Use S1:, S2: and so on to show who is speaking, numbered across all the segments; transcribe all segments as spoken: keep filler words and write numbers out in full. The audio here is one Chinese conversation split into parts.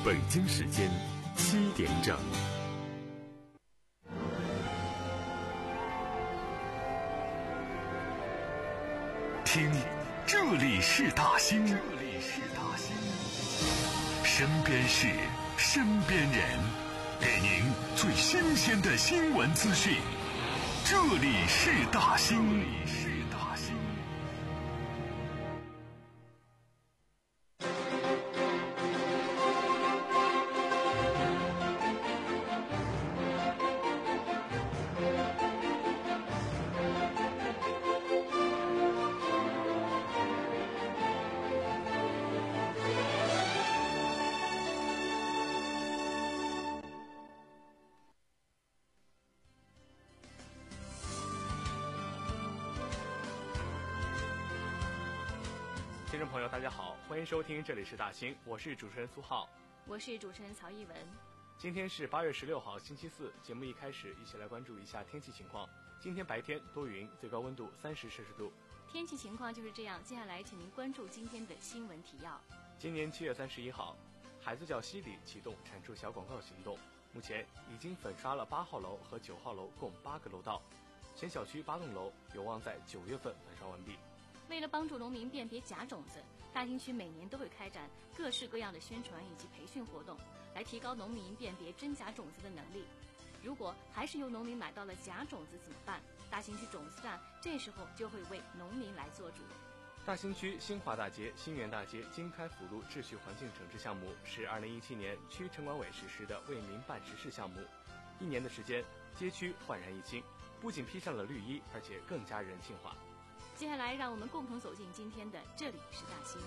S1: 北京时间七点整。听，这里是大兴，这里是大兴，身边事，身边人，给您最新鲜的新闻资讯。这里是大兴，这里是大兴。听众朋友大家好，欢迎收听这里是大兴，我是主持人苏浩，
S2: 我是主持人曹一文。
S1: 今天是八月十六号星期四，节目一开始一起来关注一下天气情况。今天白天多云，最高温度三十摄氏度。
S2: 天气情况就是这样，接下来请您关注今天的新闻提要。
S1: 今年七月三十一号，海子角西里启动铲除小广告行动，目前已经粉刷了八号楼和九号楼共八个楼道，全小区八栋楼有望在九月份粉刷完毕。
S2: 为了帮助农民辨别假种子，大兴区每年都会开展各式各样的宣传以及培训活动，来提高农民辨别真假种子的能力。如果还是由农民买到了假种子怎么办？大兴区种子站这时候就会为农民来做主。
S1: 大兴区新华大街、新源大街经开辅路秩序环境整治项目是二零一七年区城管委实施的为民办实事项目，一年的时间，街区焕然一新，不仅披上了绿衣，而且更加人性化。
S2: 接下来让我们共同走进今天的这里是大兴。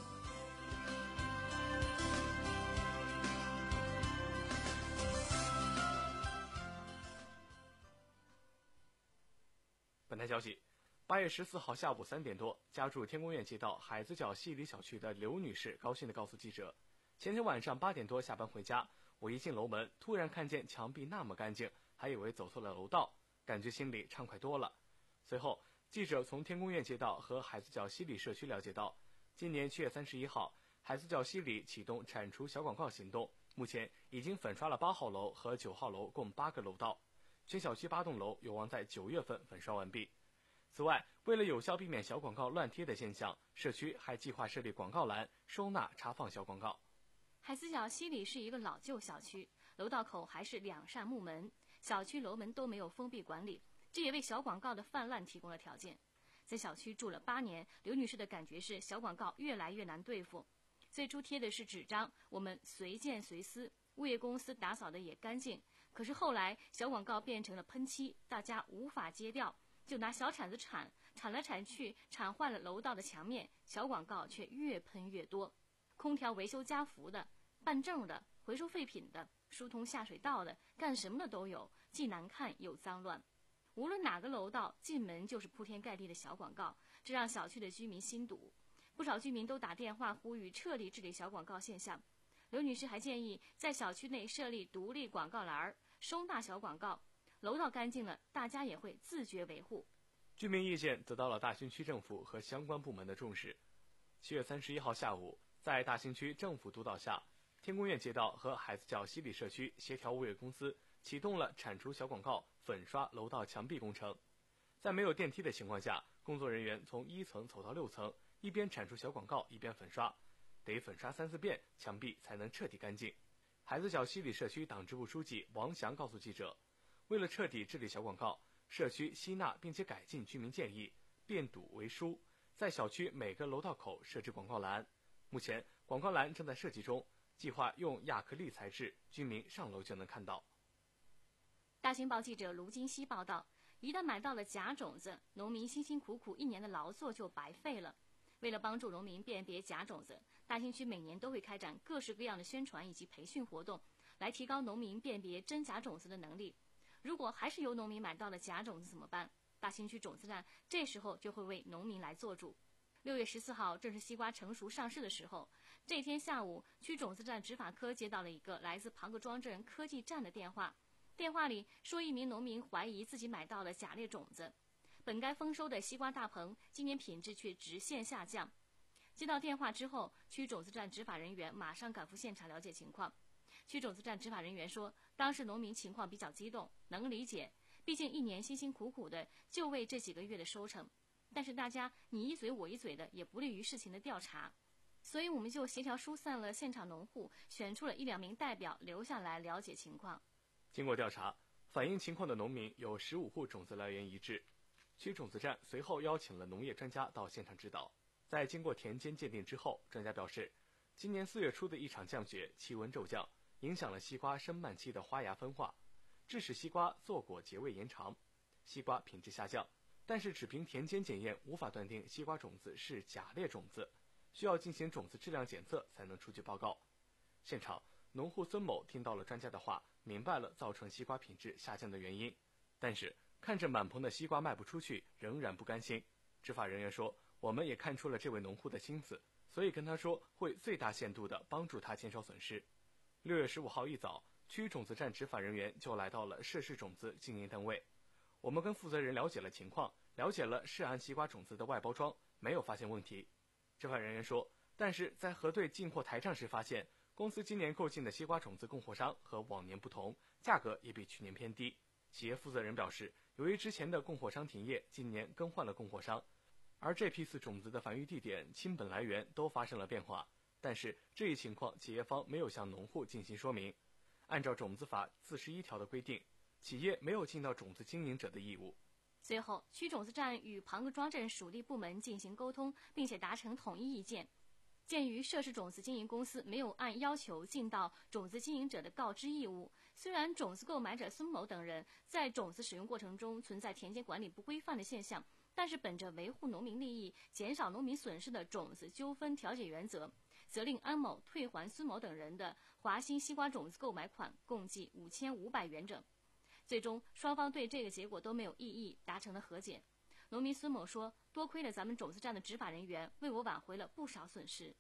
S1: 本台消息，八月十四号下午三点多，家住天宫院街道海子角西里小区的刘女士高兴地告诉记者，前天晚上八点多下班回家，我一进楼门，突然看见墙壁那么干净，还以为走错了楼道，感觉心里畅快多了。随后记者从天宫院街道和海子角西里社区了解到，今年七月三十一号，海子角西里启动铲除小广告行动，目前已经粉刷了八号楼和九号楼共八个楼道，全小区八栋楼有望在九月份粉刷完毕。此外，为了有效避免小广告乱贴的现象，社区还计划设立广告栏，收纳插放小广告。
S2: 海子角西里是一个老旧小区，楼道口还是两扇木门，小区楼门都没有封闭管理，这也为小广告的泛滥提供了条件。在小区住了八年，刘女士的感觉是小广告越来越难对付。最初贴的是纸张，我们随见随撕，物业公司打扫的也干净。可是后来小广告变成了喷漆，大家无法揭掉，就拿小铲子铲，铲来铲去，铲坏了楼道的墙面，小广告却越喷越多。空调维修加氟的，办证的，回收废品的，疏通下水道的，干什么的都有，既难看又脏乱。无论哪个楼道，进门就是铺天盖地的小广告，这让小区的居民心堵。不少居民都打电话呼吁彻底治理小广告现象。刘女士还建议在小区内设立独立广告栏，收纳小广告。楼道干净了，大家也会自觉维护。
S1: 居民意见得到了大兴区政府和相关部门的重视。七月三十一号下午，在大兴区政府督导下，天宫院街道和海子角西里社区协调物业公司启动了铲除小广告、粉刷楼道墙壁工程。在没有电梯的情况下，工作人员从一层走到六层，一边铲除小广告一边粉刷，得粉刷三四遍，墙壁才能彻底干净。海子角西里社区党支部书记王翔告诉记者，为了彻底治理小广告，社区吸纳并且改进居民建议，变堵为疏，在小区每个楼道口设置广告栏。目前广告栏正在设计中，计划用亚克力材质，居民上楼就能看到。
S2: 大兴报记者卢金熙报道，一旦买到了假种子，农民辛辛苦苦一年的劳作就白费了。为了帮助农民辨别假种子，大兴区每年都会开展各式各样的宣传以及培训活动，来提高农民辨别真假种子的能力。如果还是由农民买到了假种子怎么办？大兴区种子站这时候就会为农民来做主。六月十四号正是西瓜成熟上市的时候，这天下午，区种子站执法科接到了一个来自庞各庄镇科技站的电话。电话里说，一名农民怀疑自己买到了假劣种子，本该丰收的西瓜大棚今年品质却直线下降。接到电话之后，区种子站执法人员马上赶赴现场了解情况。 区种子站执法人员说，当时农民情况比较激动，能理解，毕竟一年辛辛苦苦的就为这几个月的收成，但是大家你一嘴我一嘴的，也不利于事情的调查，所以我们就协调疏散了现场农户，选出了一两名代表留下来了解情况。
S1: 经过调查，反映情况的农民有十五户种子来源一致。区种子站随后邀请了农业专家到现场指导。在经过田间鉴定之后，专家表示，今年四月初的一场降雪，气温骤降，影响了西瓜生蔓期的花芽分化，致使西瓜坐果结位延长，西瓜品质下降。但是只凭田间检验无法断定西瓜种子是甲劣种子，需要进行种子质量检测才能出具报告。现场，农户孙某听到了专家的话，明白了造成西瓜品质下降的原因，但是看着满棚的西瓜卖不出去，仍然不甘心。执法人员说，我们也看出了这位农户的心思，所以跟他说会最大限度地帮助他减少损失。六月十五号一早，区种子站执法人员就来到了涉事种子经营单位。我们跟负责人了解了情况，了解了涉案西瓜种子的外包装，没有发现问题。执法人员说，但是在核对进货台账时发现，公司今年购进的西瓜种子供货商和往年不同，价格也比去年偏低。企业负责人表示，由于之前的供货商停业，今年更换了供货商，而这批次种子的繁育地点、亲本来源都发生了变化，但是这一情况企业方没有向农户进行说明。按照种子法四十一条的规定，企业没有尽到种子经营者的义务。
S2: 随后，区种子站与庞各庄镇属地部门进行沟通，并且达成统一意见。鉴于涉事种子经营公司没有按要求尽到种子经营者的告知义务，虽然种子购买者孙某等人在种子使用过程中存在田间管理不规范的现象，但是本着维护农民利益、减少农民损失的种子纠纷调解原则，责令安某退还孙某等人的华兴西瓜种子购买款共计五千五百元整。最终，双方对这个结果都没有异议，达成了和解。农民孙某说，多亏了咱们种子站的执法人员，为我挽回了不少损失。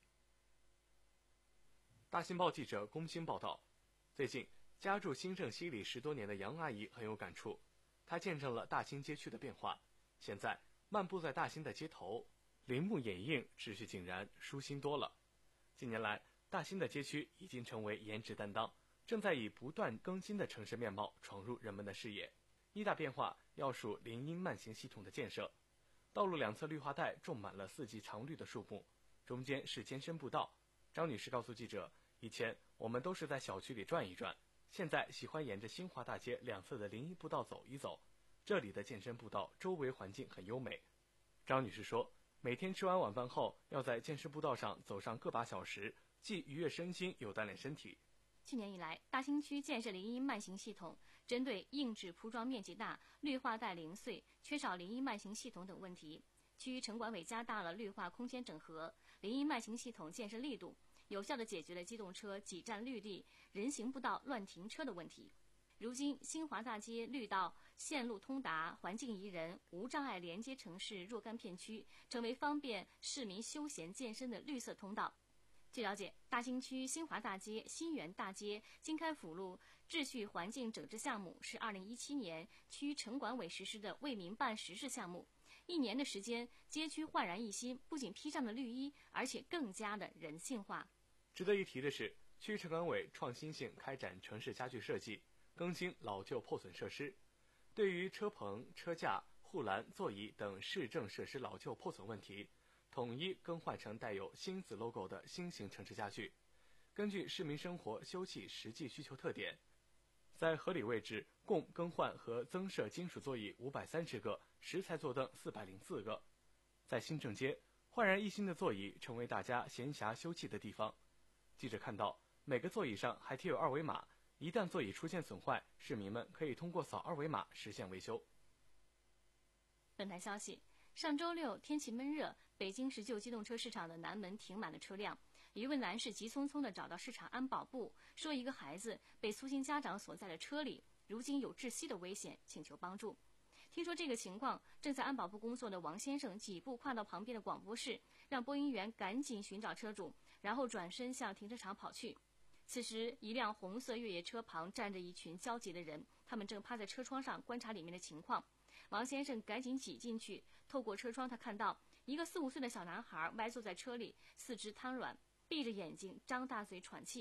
S1: 大新报记者龚鑫报道，最近家住新郑西里十多年的杨阿姨很有感触，她见证了大兴街区的变化。现在漫步在大兴的街头，林木掩映，秩序井然，舒心多了。近年来，大兴的街区已经成为颜值担当，正在以不断更新的城市面貌闯入人们的视野。一大变化要数林荫慢行系统的建设，道路两侧绿化带种满了四季常绿的树木，中间是艰深步道。张女士告诉记者，以前我们都是在小区里转一转，现在喜欢沿着新华大街两侧的林荫步道走一走，这里的健身步道周围环境很优美。张女士说，每天吃完晚饭后要在健身步道上走上个把小时，既愉悦身心又锻炼身体。
S2: 去年以来，大兴区建设林荫慢行系统，针对硬质铺装面积大、绿化带零碎、缺少林荫慢行系统等问题，区城管委加大了绿化空间整合、林荫慢行系统建设力度，有效地解决了机动车挤占绿地、人行步道乱停车的问题。如今，新华大街绿道线路通达，环境宜人，无障碍连接城市若干片区，成为方便市民休闲健身的绿色通道。据了解，大兴区新华大街、新源大街、经开辅路秩序环境整治项目是二零一七年区城管委实施的为民办实事项目。一年的时间，街区焕然一新，不仅披上了绿衣，而且更加的人性化。
S1: 值得一提的是，区城管委创新性开展城市家具设计，更新老旧破损设施。对于车棚、车架、护栏、座椅等市政设施老旧破损问题，统一更换成带有新子 logo 的新型城市家具。根据市民生活休憩实际需求特点，在合理位置共更换和增设金属座椅五百三十个，石材坐凳四百零四个。在新郑街，焕然一新的座椅成为大家闲暇休憩的地方。记者看到，每个座椅上还贴有二维码，一旦座椅出现损坏，市民们可以通过扫二维码实现维修。
S2: 本台消息，上周六天气闷热，北京市旧机动车市场的南门停满了车辆。一位男士急匆匆地找到市场安保部，说一个孩子被粗心家长锁在了车里，如今有窒息的危险，请求帮助。听说这个情况，正在安保部工作的王先生几步跨到旁边的广播室，让播音员赶紧寻找车主，然后转身向停车场跑去。此时，一辆红色越野车旁站着一群焦急的人，他们正趴在车窗上观察里面的情况。王先生赶紧挤进去，透过车窗，他看到一个四五岁的小男孩歪坐在车里，四肢瘫软，闭着眼睛，张大嘴喘气。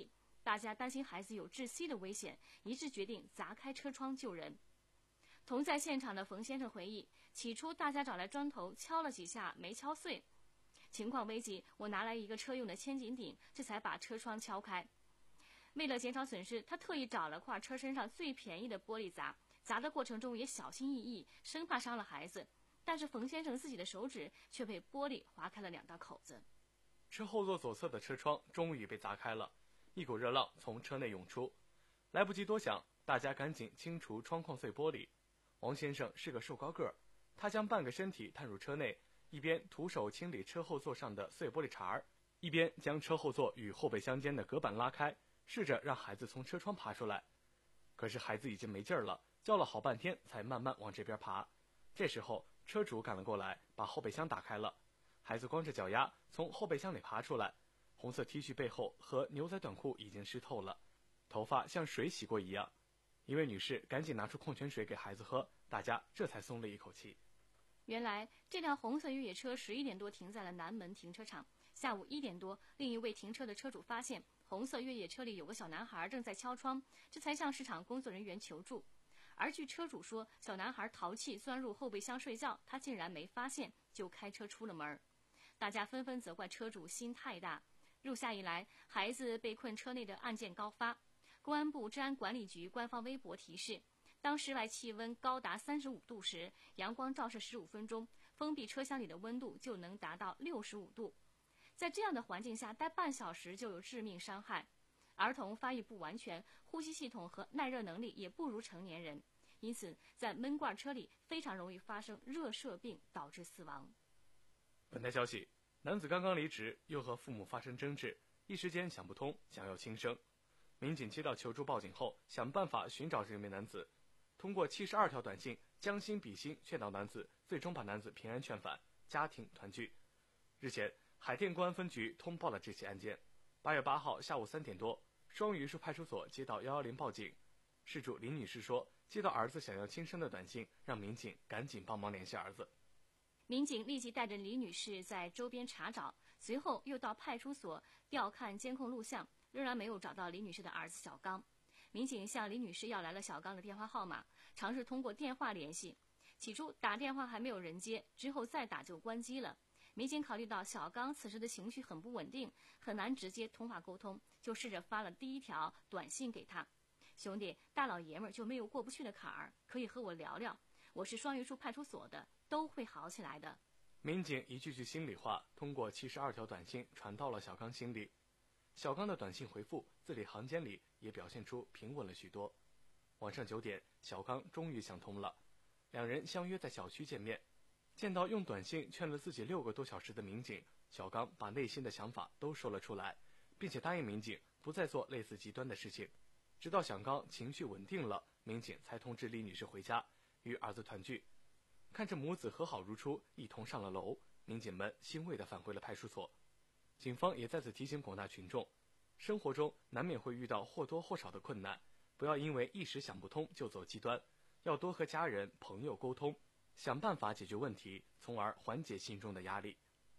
S2: 大家担心孩子有窒息的危险，一致决定砸开车窗救人。同在现场的冯先生回忆，起初大家找来砖头敲了几下没敲碎，情况危急，我拿来一个车用的千斤顶，这才把车窗敲开。为了减少损失，他特意找了块车身上最便宜的玻璃砸，砸的过程中也小心翼翼，生怕伤了孩子。但是冯先生自己的手指却被玻璃划开了两道口子。
S1: 车后座左侧的车窗终于被砸开了，一股热浪从车内涌出，来不及多想，大家赶紧清除窗框碎玻璃。王先生是个瘦高个儿，他将半个身体探入车内，一边徒手清理车后座上的碎玻璃碴儿，一边将车后座与后备箱间的隔板拉开，试着让孩子从车窗爬出来。可是孩子已经没劲儿了，叫了好半天才慢慢往这边爬。这时候车主赶了过来，把后备箱打开了，孩子光着脚丫从后备箱里爬出来，红色 T 恤背后和牛仔短裤已经湿透了，头发像水洗过一样。一位女士赶紧拿出矿泉水给孩子喝，大家这才松了一口气。
S2: 原来这辆红色越野车十一点多停在了南门停车场，下午一点多，另一位停车的车主发现红色越野车里有个小男孩正在敲窗，这才向市场工作人员求助。而据车主说，小男孩淘气钻入后备箱睡觉，他竟然没发现，就开车出了门。大家纷纷责怪车主心太大。入夏以来，孩子被困车内的案件高发。公安部治安管理局官方微博提示，当室外气温高达三十五度时，阳光照射十五分钟，封闭车厢里的温度就能达到六十五度。在这样的环境下待半小时就有致命伤害。儿童发育不完全，呼吸系统和耐热能力也不如成年人，因此在闷罐车里非常容易发生热射病，导致死亡。
S1: 本台消息，男子刚刚离职，又和父母发生争执，一时间想不通，想要轻生。民警接到求助报警后，想办法寻找这名男子，通过七十二条短信将心比心劝导男子，最终把男子平安劝返，家庭团聚。日前，海淀公安分局通报了这起案件。八月八号下午三点多，双榆树派出所接到一一零报警，事主林女士说，接到儿子想要轻生的短信，让民警赶紧帮忙联系儿子。
S2: 民警立即带着李女士在周边查找，随后又到派出所调看监控录像，仍然没有找到李女士的儿子小刚。民警向李女士要来了小刚的电话号码，尝试通过电话联系。起初打电话还没有人接，之后再打就关机了。民警考虑到小刚此时的情绪很不稳定，很难直接通话沟通，就试着发了第一条短信给他：兄弟，大老爷们儿就没有过不去的坎儿，可以和我聊聊，我是双榆树派出所的，都会好起来的。
S1: 民警一句句心里话通过七十二条短信传到了小刚心里。小刚的短信回复字里行间里也表现出平稳了许多。晚上九点，小刚终于想通了，两人相约在小区见面。见到用短信劝了自己六个多小时的民警，小刚把内心的想法都说了出来，并且答应民警不再做类似极端的事情。直到小刚情绪稳定了，民警才通知李女士回家与儿子团聚。看着母子和好如初，一同上了楼，民警们欣慰地返回了派出所。警方也再次提醒广大群众，生活中难免会遇到或多或少的困难，不要因为一时想不通就走极端，要多和家人朋友沟通，想办法解决问题，从而缓解心中的压力。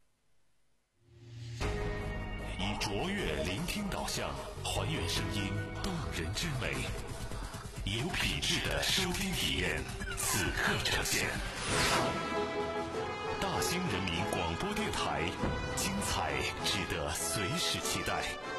S3: 以卓越聆听导向，还原声音动人之美，有品质的收听体验，此刻呈现。大兴人民广播电台，精彩值得随时期待。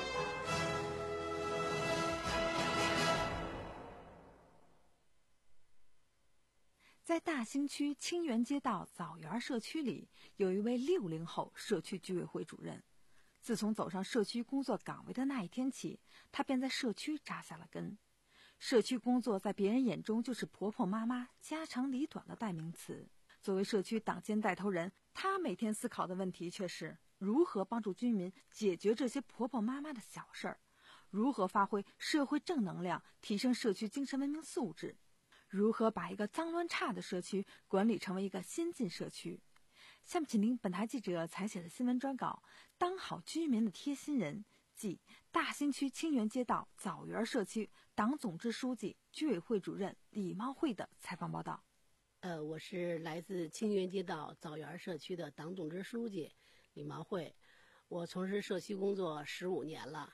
S4: 在大兴区清源街道枣园社区里，有一位六零后社区居委会主任。自从走上社区工作岗位的那一天起，他便在社区扎下了根。社区工作在别人眼中就是婆婆妈妈家长里短的代名词。作为社区党建带头人，他每天思考的问题却是如何帮助居民解决这些婆婆妈妈的小事儿，如何发挥社会正能量，提升社区精神文明素质，如何把一个脏乱差的社区管理成为一个先进社区。下面请听本台记者采写的新闻专稿，当好居民的贴心人，即大兴区清源街道枣园社区党总支书记、居委会主任李茂慧的采访报道。
S5: 呃，我是来自清源街道枣园社区的党总支书记李茂慧，我从事社区工作十五年了，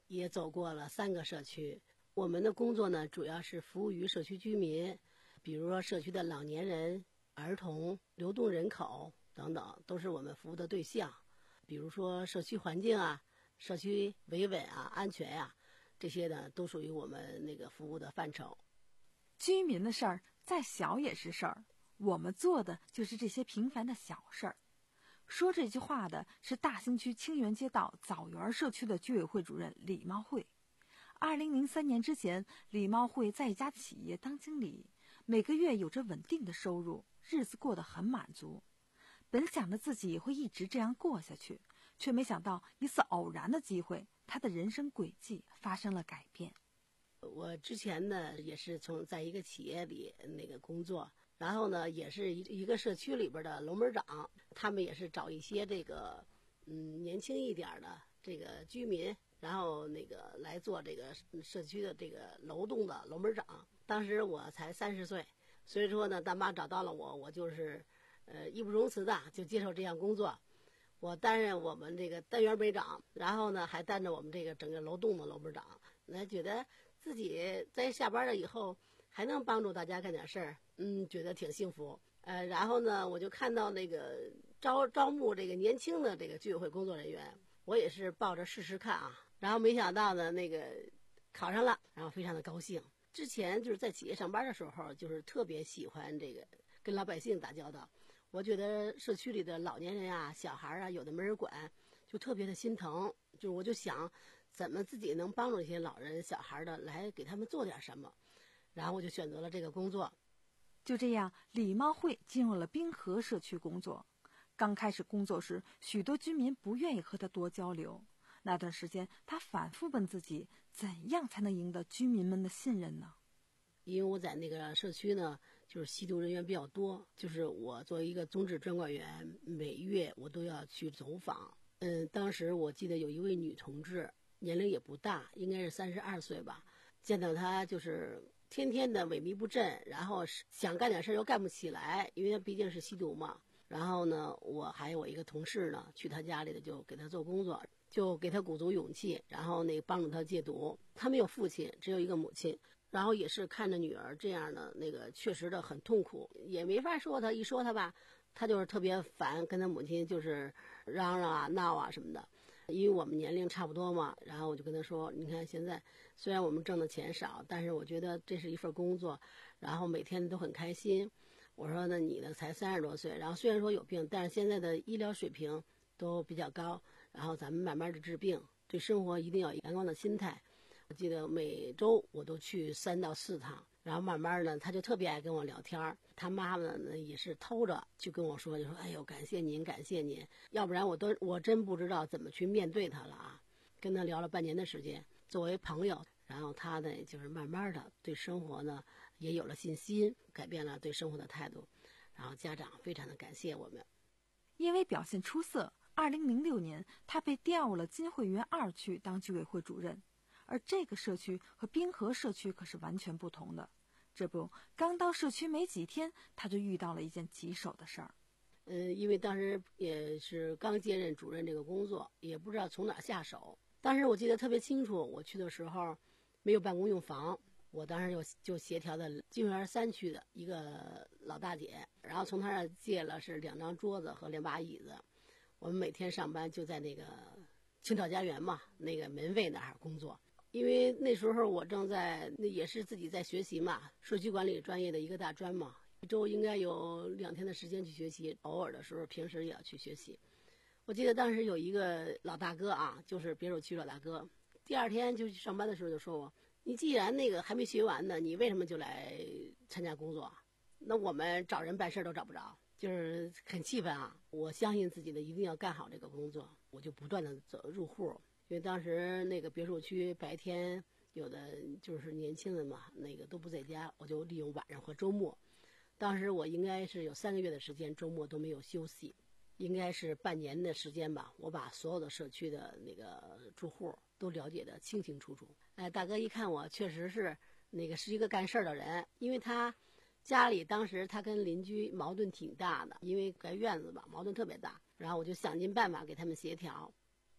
S5: 也走过了三个社区。我们的工作呢，主要是服务于社区居民，比如说社区的老年人、儿童、流动人口等等，都是我们服务的对象。比如说社区环境啊、社区维稳啊、安全呀、啊，这些呢都属于我们那个服务的范畴。
S4: 居民的事儿再小也是事儿，我们做的就是这些平凡的小事儿。说这句话的是大兴区清源街道枣园社区的居委会主任李茂慧。二零零三年之前，李茂慧在一家企业当经理，每个月有着稳定的收入，日子过得很满足。本想着自己会一直这样过下去，却没想到一次偶然的机会，他的人生轨迹发生了改变。
S5: 我之前呢也是从在一个企业里那个工作，然后呢也是一一个社区里边的楼门长，他们也是找一些这个嗯年轻一点的这个居民，然后那个来做这个社区的这个楼栋的楼门长。当时我才三十岁，所以说呢大妈找到了我，我就是呃义不容辞的就接受这项工作。我担任我们这个单元门长，然后呢还担着我们这个整个楼栋的楼门长，那觉得自己在下班了以后还能帮助大家干点事儿，嗯，觉得挺幸福。呃，然后呢，我就看到那个招招募这个年轻的这个居委会工作人员，我也是抱着试试看啊。然后没想到呢，那个考上了，然后非常的高兴。之前就是在企业上班的时候，就是特别喜欢这个跟老百姓打交道。我觉得社区里的老年人啊、小孩啊，有的没人管，就特别的心疼。就我就想，怎么自己能帮助一些老人、小孩的，来给他们做点什么。然后我就选择了这个工作。
S4: 就这样，李茂慧进入了滨河社区工作。刚开始工作时，许多居民不愿意和他多交流。那段时间，他反复问自己，怎样才能赢得居民们的信任呢？
S5: 因为我在那个社区呢，就是吸毒人员比较多，就是我作为一个宗旨专管员，每月我都要去走访。嗯，当时我记得有一位女同志，年龄也不大，应该是三十二岁吧。见到她就是天天的萎靡不振，然后想干点事又干不起来，因为她毕竟是吸毒嘛。然后呢，我还有我一个同事呢，去她家里的就给她做工作，就给她鼓足勇气，然后那个帮助她戒毒。她没有父亲，只有一个母亲。然后也是看着女儿这样的那个，确实的很痛苦，也没法说她，一说她吧，她就是特别烦，跟她母亲就是嚷嚷啊、闹啊什么的。因为我们年龄差不多嘛，然后我就跟她说，你看现在虽然我们挣的钱少，但是我觉得这是一份工作，然后每天都很开心。我说那你呢才三十多岁，然后虽然说有病，但是现在的医疗水平都比较高，然后咱们慢慢的治病，对生活一定要有阳光的心态。我记得每周我都去三到四趟，然后慢慢的他就特别爱跟我聊天。他妈妈呢也是偷着就跟我说，就说哎呦感谢您感谢您，要不然我都我真不知道怎么去面对他了啊。跟他聊了半年的时间，作为朋友，然后他呢就是慢慢的对生活呢也有了信心，改变了对生活的态度，然后家长非常的感谢我们。
S4: 因为表现出色，二零零六年他被调入了金汇园二区当居委会主任。而这个社区和滨河社区可是完全不同的。这不，刚到社区没几天，他就遇到了一件棘手的事儿。
S5: 嗯，因为当时也是刚接任主任这个工作，也不知道从哪下手。当时我记得特别清楚，我去的时候没有办公用房，我当时就就协调的金汇园三区的一个老大姐，然后从她那儿借了是两张桌子和两把椅子。我们每天上班就在那个青草家园嘛，那个门卫那儿工作。因为那时候我正在那也是自己在学习嘛，社区管理专业的一个大专嘛，一周应该有两天的时间去学习，偶尔的时候平时也要去学习。我记得当时有一个老大哥啊，就是别墅区老大哥，第二天就去上班的时候就说我，你既然那个还没学完呢，你为什么就来参加工作？那我们找人办事都找不着，就是很气愤啊。我相信自己的一定要干好这个工作，我就不断的走入户。因为当时那个别墅区白天有的就是年轻人嘛，那个都不在家，我就利用晚上和周末。当时我应该是有三个月的时间，周末都没有休息，应该是半年的时间吧。我把所有的社区的那个住户都了解得清清楚楚。哎，大哥一看我确实是那个是一个干事儿的人，因为他家里当时他跟邻居矛盾挺大的，因为盖院子吧，矛盾特别大。然后我就想尽办法给他们协调。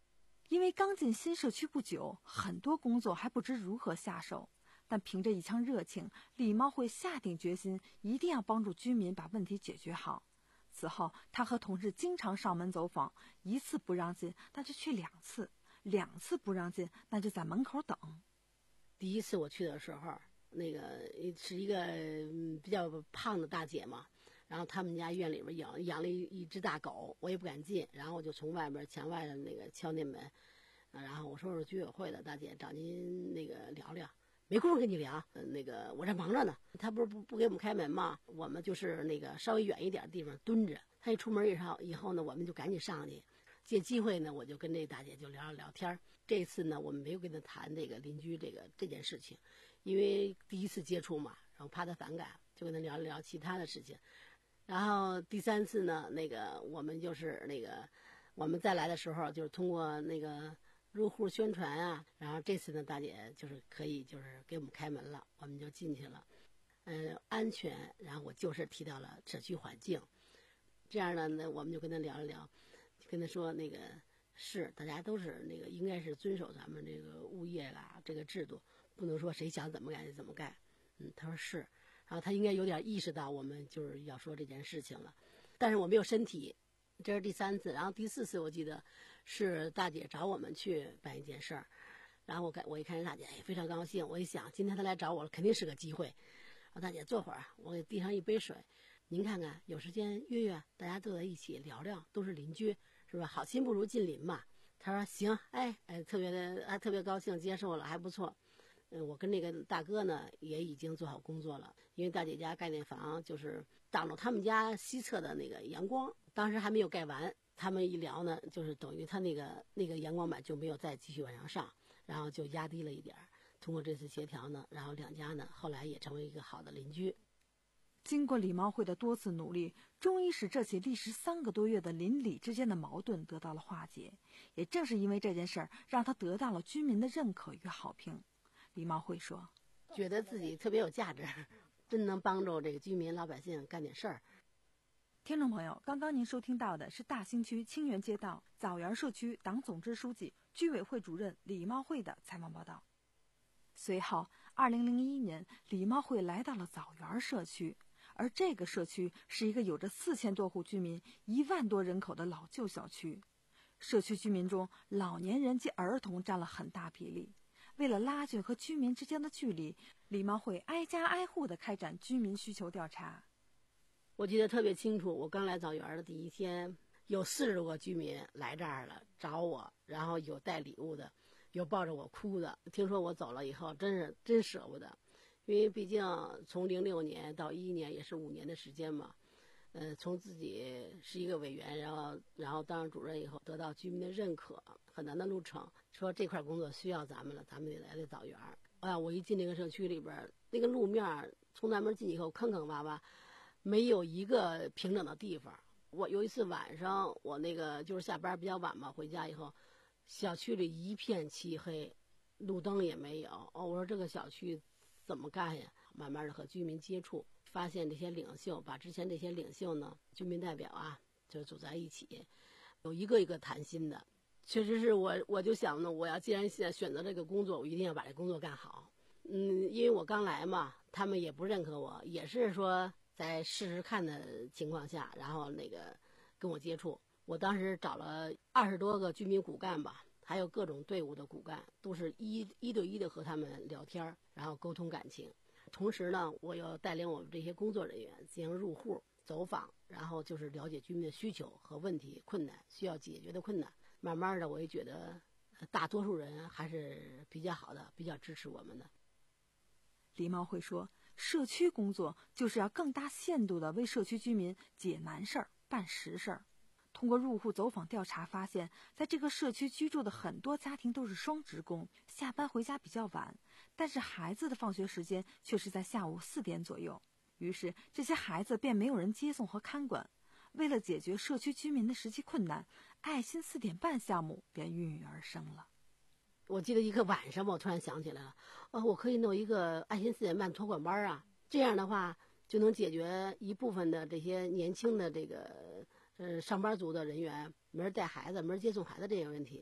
S4: 因为刚进新社区不久，很多工作还不知如何下手，但凭着一腔热情，李茂会下定决心，一定要帮助居民把问题解决好。此后，他和同事经常上门走访，一次不让进，那就去两次；两次不让进，那就在门口等。
S5: 第一次我去的时候，那个是一个比较胖的大姐嘛，然后他们家院里边养养了一一只大狗，我也不敢进，然后我就从外边墙外的那个敲那门，然后我说是居委会的大姐，找您那个聊聊。没工夫跟你聊，呃，那个我这忙着呢。他不是不不给我们开门吗？我们就是那个稍微远一点的地方蹲着。他一出门以后以后呢，我们就赶紧上去。借机会呢，我就跟这大姐就聊聊聊天。这次呢，我们没有跟她谈这个邻居这个这件事情，因为第一次接触嘛，然后怕她反感，就跟她聊一聊其他的事情。然后第三次呢，那个我们就是那个我们再来的时候，就是通过那个入户宣传啊，然后这次呢，大姐就是可以就是给我们开门了，我们就进去了。呃，安全，然后我就是提到了社区环境，这样呢，那我们就跟他聊一聊，跟他说那个是大家都是那个应该是遵守咱们这个物业啦这个制度，不能说谁想怎么干就怎么干。嗯，他说是，然后他应该有点意识到我们就是要说这件事情了，但是我没有身体。这是第三次，然后第四次我记得是大姐找我们去办一件事儿，然后我看我一看大姐，哎，非常高兴。我一想，今天她来找我了，肯定是个机会。我说大姐坐会儿，我给递上一杯水，您看看有时间约约，大家坐在一起聊聊，都是邻居，是吧？好心不如近邻嘛。她说行，哎哎，特别的，还特别高兴，接受了，还不错。嗯，我跟那个大哥呢也已经做好工作了，因为大姐家盖那房就是挡着他们家西侧的那个阳光，当时还没有盖完。他们一聊呢，就是等于他那个那个阳光板就没有再继续往上上，然后就压低了一点。通过这次协调呢，然后两家呢后来也成为一个好的邻居。
S4: 经过李茂会的多次努力，终于使这起历时三个多月的邻里之间的矛盾得到了化解。也正是因为这件事儿，让他得到了居民的认可与好评。李茂会说，
S5: 觉得自己特别有价值，真能帮助这个居民老百姓干点事儿。
S4: 听众朋友，刚刚您收听到的是大兴区清源街道枣园社区党总支书记、居委会主任李茂会的采访报道。随后，二零零一年，李茂会来到了枣园社区，而这个社区是一个有着四千多户居民、一万多人口的老旧小区。社区居民中，老年人及儿童占了很大比例。为了拉近和居民之间的距离，李茂会挨家挨户地开展居民需求调查。
S5: 我记得特别清楚，我刚来枣园的第一天，有四十多个居民来这儿了找我，然后有带礼物的，有抱着我哭的。听说我走了以后，真是真舍不得，因为毕竟从零六年到一一年也是五年的时间嘛。呃，从自己是一个委员，然后然后当上主任以后，得到居民的认可，很难的路程。说这块工作需要咱们了，咱们得来这枣园。啊，我一进那个社区里边，那个路面从南门进以后坑坑洼洼，没有一个平整的地方。我有一次晚上，我那个就是下班比较晚嘛，回家以后，小区里一片漆黑，路灯也没有。哦，我说这个小区怎么干呀？慢慢的和居民接触。发现这些领袖把之前这些领袖呢，居民代表啊，就组在一起，有一个一个谈心的。确实是我，我就想呢，我要既然现在选择这个工作，我一定要把这工作干好。嗯，因为我刚来嘛，他们也不认可我，也是说在试试看的情况下，然后那个跟我接触。我当时找了二十多个居民骨干吧，还有各种队伍的骨干，都是一一对一的和他们聊天，然后沟通感情。同时呢，我要带领我们这些工作人员进行入户走访，然后就是了解居民的需求和问题、困难需要解决的困难。慢慢的，我也觉得大多数人还是比较好的，比较支持我们的。
S4: 李茂会说，社区工作就是要更大限度地为社区居民解难事儿、办实事儿。通过入户走访调查发现，在这个社区居住的很多家庭都是双职工，下班回家比较晚，但是孩子的放学时间却是在下午四点左右，于是这些孩子便没有人接送和看管。为了解决社区居民的实际困难，爱心四点半项目便孕育而生了。
S5: 我记得一个晚上吧，我突然想起来了，哦，我可以弄一个爱心四点半托管班啊，这样的话就能解决一部分的这些年轻的这个呃上班族的人员没人带孩子、没人接送孩子这些问题。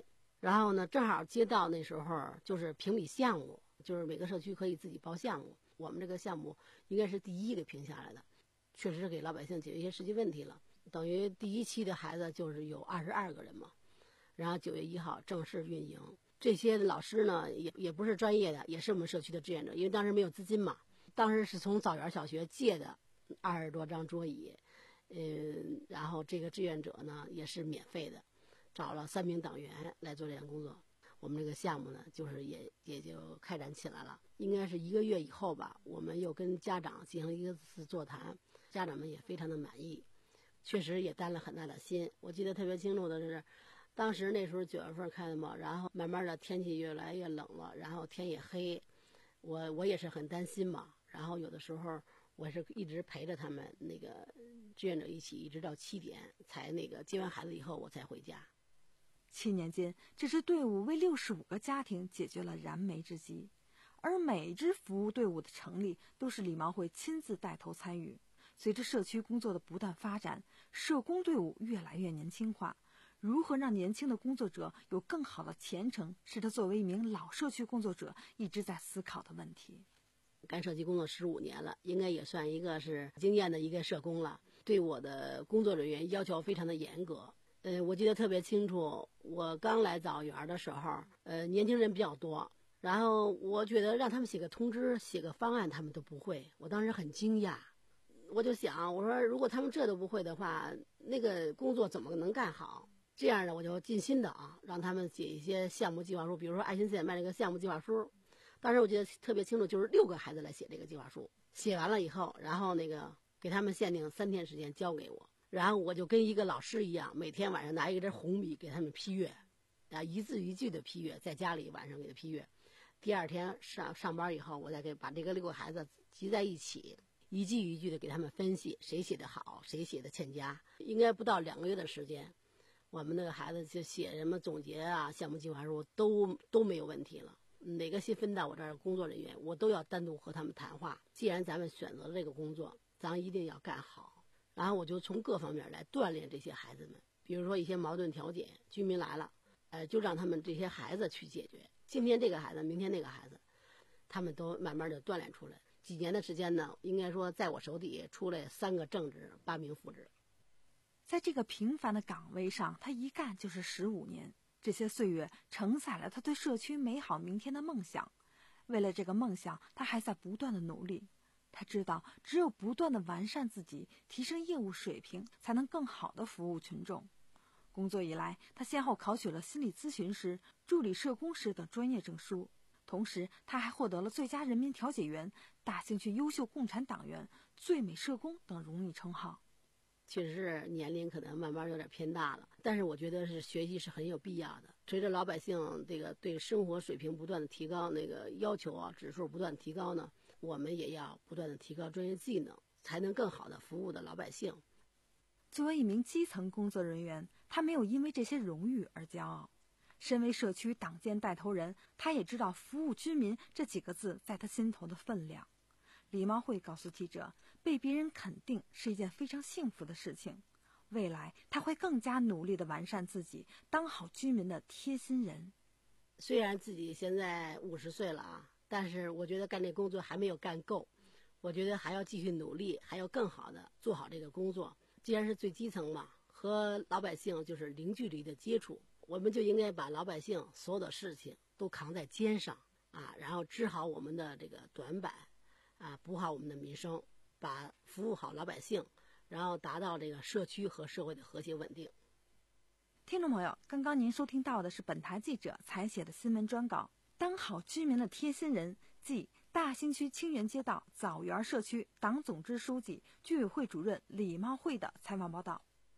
S5: 然后呢，正好接到那时候就是评比项目，就是每个社区可以自己报项目，我们这个项目应该是第一个评下来的，确实给老百姓解决一些实际问题了。等于第一期的孩子就是有二十二个人嘛，然后九月一号正式运营。这些老师呢，也也不是专业的，也是我们社区的志愿者，因为当时没有资金嘛，当时是从枣园小学借的二十多张桌椅，嗯，然后这个志愿者呢也是免费的，找了三名党员来做这项工作。我们这个项目呢，就是也也就开展起来了。应该是一个月以后吧，我们又跟家长进行一个次座谈，家长们也非常的满意，确实也担了很大的心。我记得特别清楚的是，当时那时候九月份开的嘛，然后慢慢的天气越来越冷了，然后天也黑，我我也是很担心嘛。然后有的时候我是一直陪着他们那个志愿者一起，一直到七点才那个接完孩子以后我才回家。
S4: 七年间，这支队伍为六十五个家庭解决了燃眉之急，而每支服务队伍的成立都是李茂会亲自带头参与。随着社区工作的不断发展，社工队伍越来越年轻化。如何让年轻的工作者有更好的前程，是他作为一名老社区工作者一直在思考的问题。
S5: 干社区工作十五年了，应该也算一个是经验的一个社工了，对我的工作人员要求非常的严格。呃，我记得特别清楚，我刚来枣园的时候，呃，年轻人比较多，然后我觉得让他们写个通知、写个方案，他们都不会。我当时很惊讶，我就想，我说如果他们这都不会的话，那个工作怎么能干好？这样呢，我就尽心的啊，让他们写一些项目计划书，比如说爱心四点半这个项目计划书。当时我记得特别清楚，就是六个孩子来写这个计划书，写完了以后，然后那个给他们限定三天时间交给我。然后我就跟一个老师一样，每天晚上拿一根红笔给他们批阅，啊，一字一句的批阅，在家里晚上给他批阅。第二天上上班以后，我再给把这个六个孩子集在一起，一句一句的给他们分析，谁写的好，谁写的欠佳。应该不到两个月的时间，我们那个孩子就写什么总结啊、项目计划书都都没有问题了。哪个新分到我这儿的工作人员，我都要单独和他们谈话。既然咱们选择了这个工作，咱一定要干好。然后我就从各方面来锻炼这些孩子们，比如说一些矛盾调解，居民来了，呃，就让他们这些孩子去解决。今天这个孩子，明天那个孩子，他们都慢慢的锻炼出来。几年的时间呢，应该说在我手底出来三个正职，八名副职。
S4: 在这个平凡的岗位上，他一干就是十五年。这些岁月承载了他对社区美好明天的梦想。为了这个梦想，他还在不断的努力。他知道，只有不断的完善自己，提升业务水平，才能更好的服务群众。工作以来，他先后考取了心理咨询师、助理社工师等专业证书，同时他还获得了最佳人民调解员、大兴区优秀共产党员、最美社工等荣誉称号。
S5: 确实是年龄可能慢慢有点偏大了，但是我觉得是学习是很有必要的。随着老百姓这个对生活水平不断的提高，那个要求啊指数不断提高呢，我们也要不断的提高专业技能，才能更好的服务的老百姓。
S4: 作为一名基层工作人员，他没有因为这些荣誉而骄傲。身为社区党建带头人，他也知道服务居民这几个字在他心头的分量。李茂会告诉记者，被别人肯定是一件非常幸福的事情。未来他会更加努力地完善自己，当好居民的贴心人。
S5: 虽然自己现在五十岁了啊，但是我觉得干这工作还没有干够，我觉得还要继续努力，还要更好的做好这个工作。既然是最基层嘛，和老百姓就是零距离的接触，我们就应该把老百姓所有的事情都扛在肩上啊，然后治好我们的这个短板啊，补好我们的民生，把服务好老百姓，然后达到这个社区和社会的和谐稳定。
S4: 听众朋友，刚刚您收听到的是本台记者采写的新闻专稿，当好居民的贴心人，即大兴区清源街道枣园社区党总支书记、居委会主任李茂会的采访报道。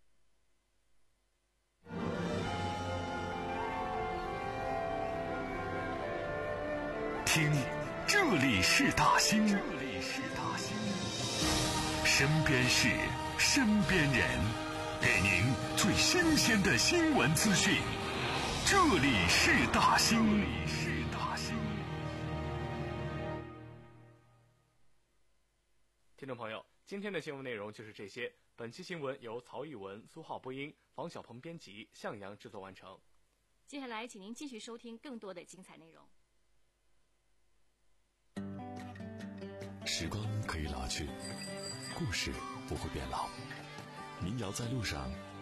S3: 听，这里是大兴，这里是大兴，身边事，身边人，给您最新鲜的新闻资讯。这里是大兴，这里是大兴。
S1: 听众朋友，今天的新闻内容就是这些。本期新闻由曹玉文、苏浩播音，房小鹏编辑，向阳制作完成。
S2: 接下来，请您继续收听更多的精彩内容。
S3: 时光可以老去，故事不会变老。民谣在路上，